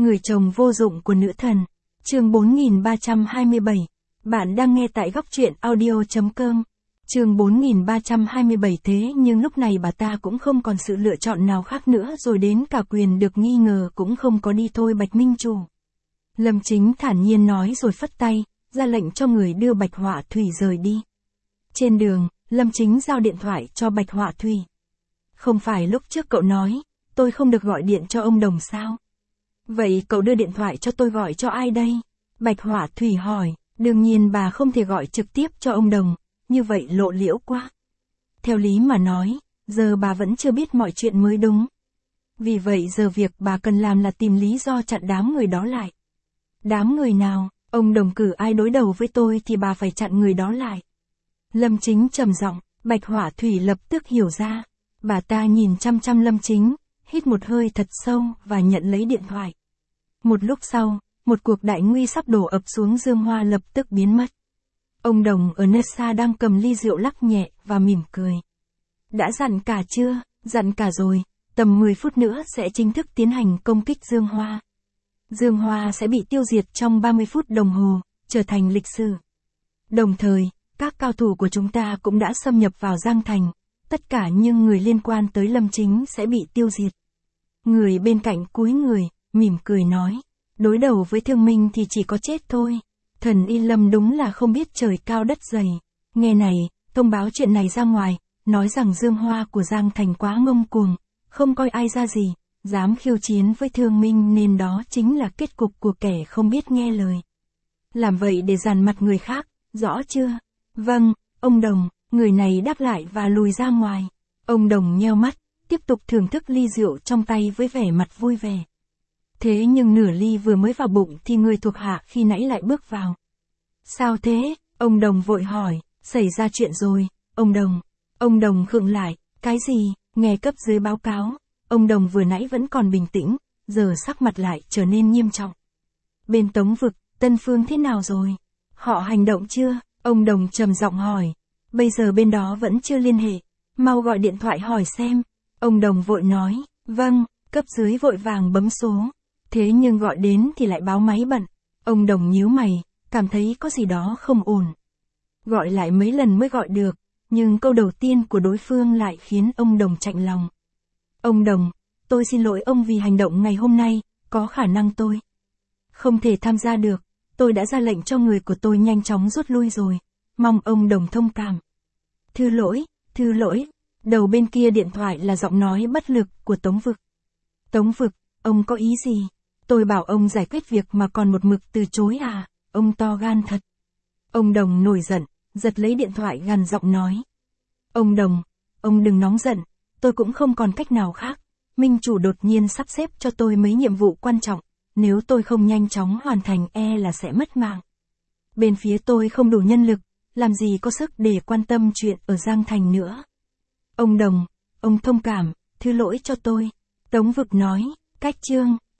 Người chồng vô dụng của nữ thần. Chương 4327. Bạn đang nghe tại góc truyện audio.com. Chương 4327. Thế nhưng lúc này bà ta cũng không còn sự lựa chọn nào khác nữa, rồi đến cả quyền được nghi ngờ cũng không có đi thôi Bạch Minh Chủ. Lâm Chính thản nhiên nói rồi phất tay, ra lệnh cho người đưa Bạch Họa Thủy rời đi. Trên đường, Lâm Chính giao điện thoại cho Bạch Họa Thủy. Không phải lúc trước cậu nói, tôi không được gọi điện cho ông Đồng sao? Vậy cậu đưa điện thoại cho tôi gọi cho ai đây? Bạch Họa Thủy hỏi, đương nhiên bà không thể gọi trực tiếp cho ông Đồng, như vậy lộ liễu quá. Theo lý mà nói, giờ bà vẫn chưa biết mọi chuyện mới đúng. Vì vậy giờ việc bà cần làm là tìm lý do chặn đám người đó lại. Đám người nào, ông Đồng cử ai đối đầu với tôi thì bà phải chặn người đó lại. Lâm Chính trầm giọng, Bạch Họa Thủy lập tức hiểu ra. Bà ta nhìn chăm chăm Lâm Chính, hít một hơi thật sâu và nhận lấy điện thoại. Một lúc sau, một cuộc đại nguy sắp đổ ập xuống Dương Hoa lập tức biến mất. Ông Đồng ở nơi xa đang cầm ly rượu lắc nhẹ và mỉm cười. Đã dặn cả chưa? Dặn cả rồi, tầm 10 phút nữa sẽ chính thức tiến hành công kích Dương Hoa. Dương Hoa sẽ bị tiêu diệt trong 30 phút đồng hồ, trở thành lịch sử. Đồng thời, các cao thủ của chúng ta cũng đã xâm nhập vào Giang Thành. Tất cả những người liên quan tới Lâm Chính sẽ bị tiêu diệt. Người bên cạnh cúi người, mỉm cười nói. Đối đầu với Thương Minh thì chỉ có chết thôi. Thần Y Lâm đúng là không biết trời cao đất dày. Nghe này, thông báo chuyện này ra ngoài, nói rằng Dương Hoa của Giang Thành quá ngông cuồng, không coi ai ra gì, dám khiêu chiến với Thương Minh nên đó chính là kết cục của kẻ không biết nghe lời. Làm vậy để dằn mặt người khác, rõ chưa? Vâng, ông Đồng. Người này đáp lại và lùi ra ngoài. Ông Đồng nheo mắt, tiếp tục thưởng thức ly rượu trong tay với vẻ mặt vui vẻ. Thế nhưng nửa ly vừa mới vào bụng thì người thuộc hạ khi nãy lại bước vào. Sao thế? Ông Đồng vội hỏi, xảy ra chuyện rồi, ông Đồng. Ông Đồng khựng lại, cái gì? Nghe cấp dưới báo cáo. Ông Đồng vừa nãy vẫn còn bình tĩnh, giờ sắc mặt lại trở nên nghiêm trọng. Bên Tống Vực, Tân Phương thế nào rồi? Họ hành động chưa? Ông Đồng trầm giọng hỏi. Bây giờ bên đó vẫn chưa liên hệ, mau gọi điện thoại hỏi xem. Ông Đồng vội nói, vâng, cấp dưới vội vàng bấm số. Thế nhưng gọi đến thì lại báo máy bận. Ông Đồng nhíu mày, cảm thấy có gì đó không ổn. Gọi lại mấy lần mới gọi được, nhưng câu đầu tiên của đối phương lại khiến ông Đồng chạnh lòng. Ông Đồng, tôi xin lỗi ông vì hành động ngày hôm nay, có khả năng tôi không thể tham gia được. Tôi đã ra lệnh cho người của tôi nhanh chóng rút lui rồi. Mong ông Đồng thông cảm. Thư lỗi, đầu bên kia điện thoại là giọng nói bất lực của Tống Vực. Tống Vực, ông có ý gì? Tôi bảo ông giải quyết việc mà còn một mực từ chối à? Ông to gan thật. Ông Đồng nổi giận, giật lấy điện thoại gằn giọng nói. Ông Đồng, ông đừng nóng giận, tôi cũng không còn cách nào khác. Minh Chủ đột nhiên sắp xếp cho tôi mấy nhiệm vụ quan trọng, nếu tôi không nhanh chóng hoàn thành là sẽ mất mạng. Bên phía tôi không đủ nhân lực, làm gì có sức để quan tâm chuyện ở Giang Thành nữa. Ông Đồng, ông thông cảm, thứ lỗi cho tôi. Tống Vực nói, cách chương,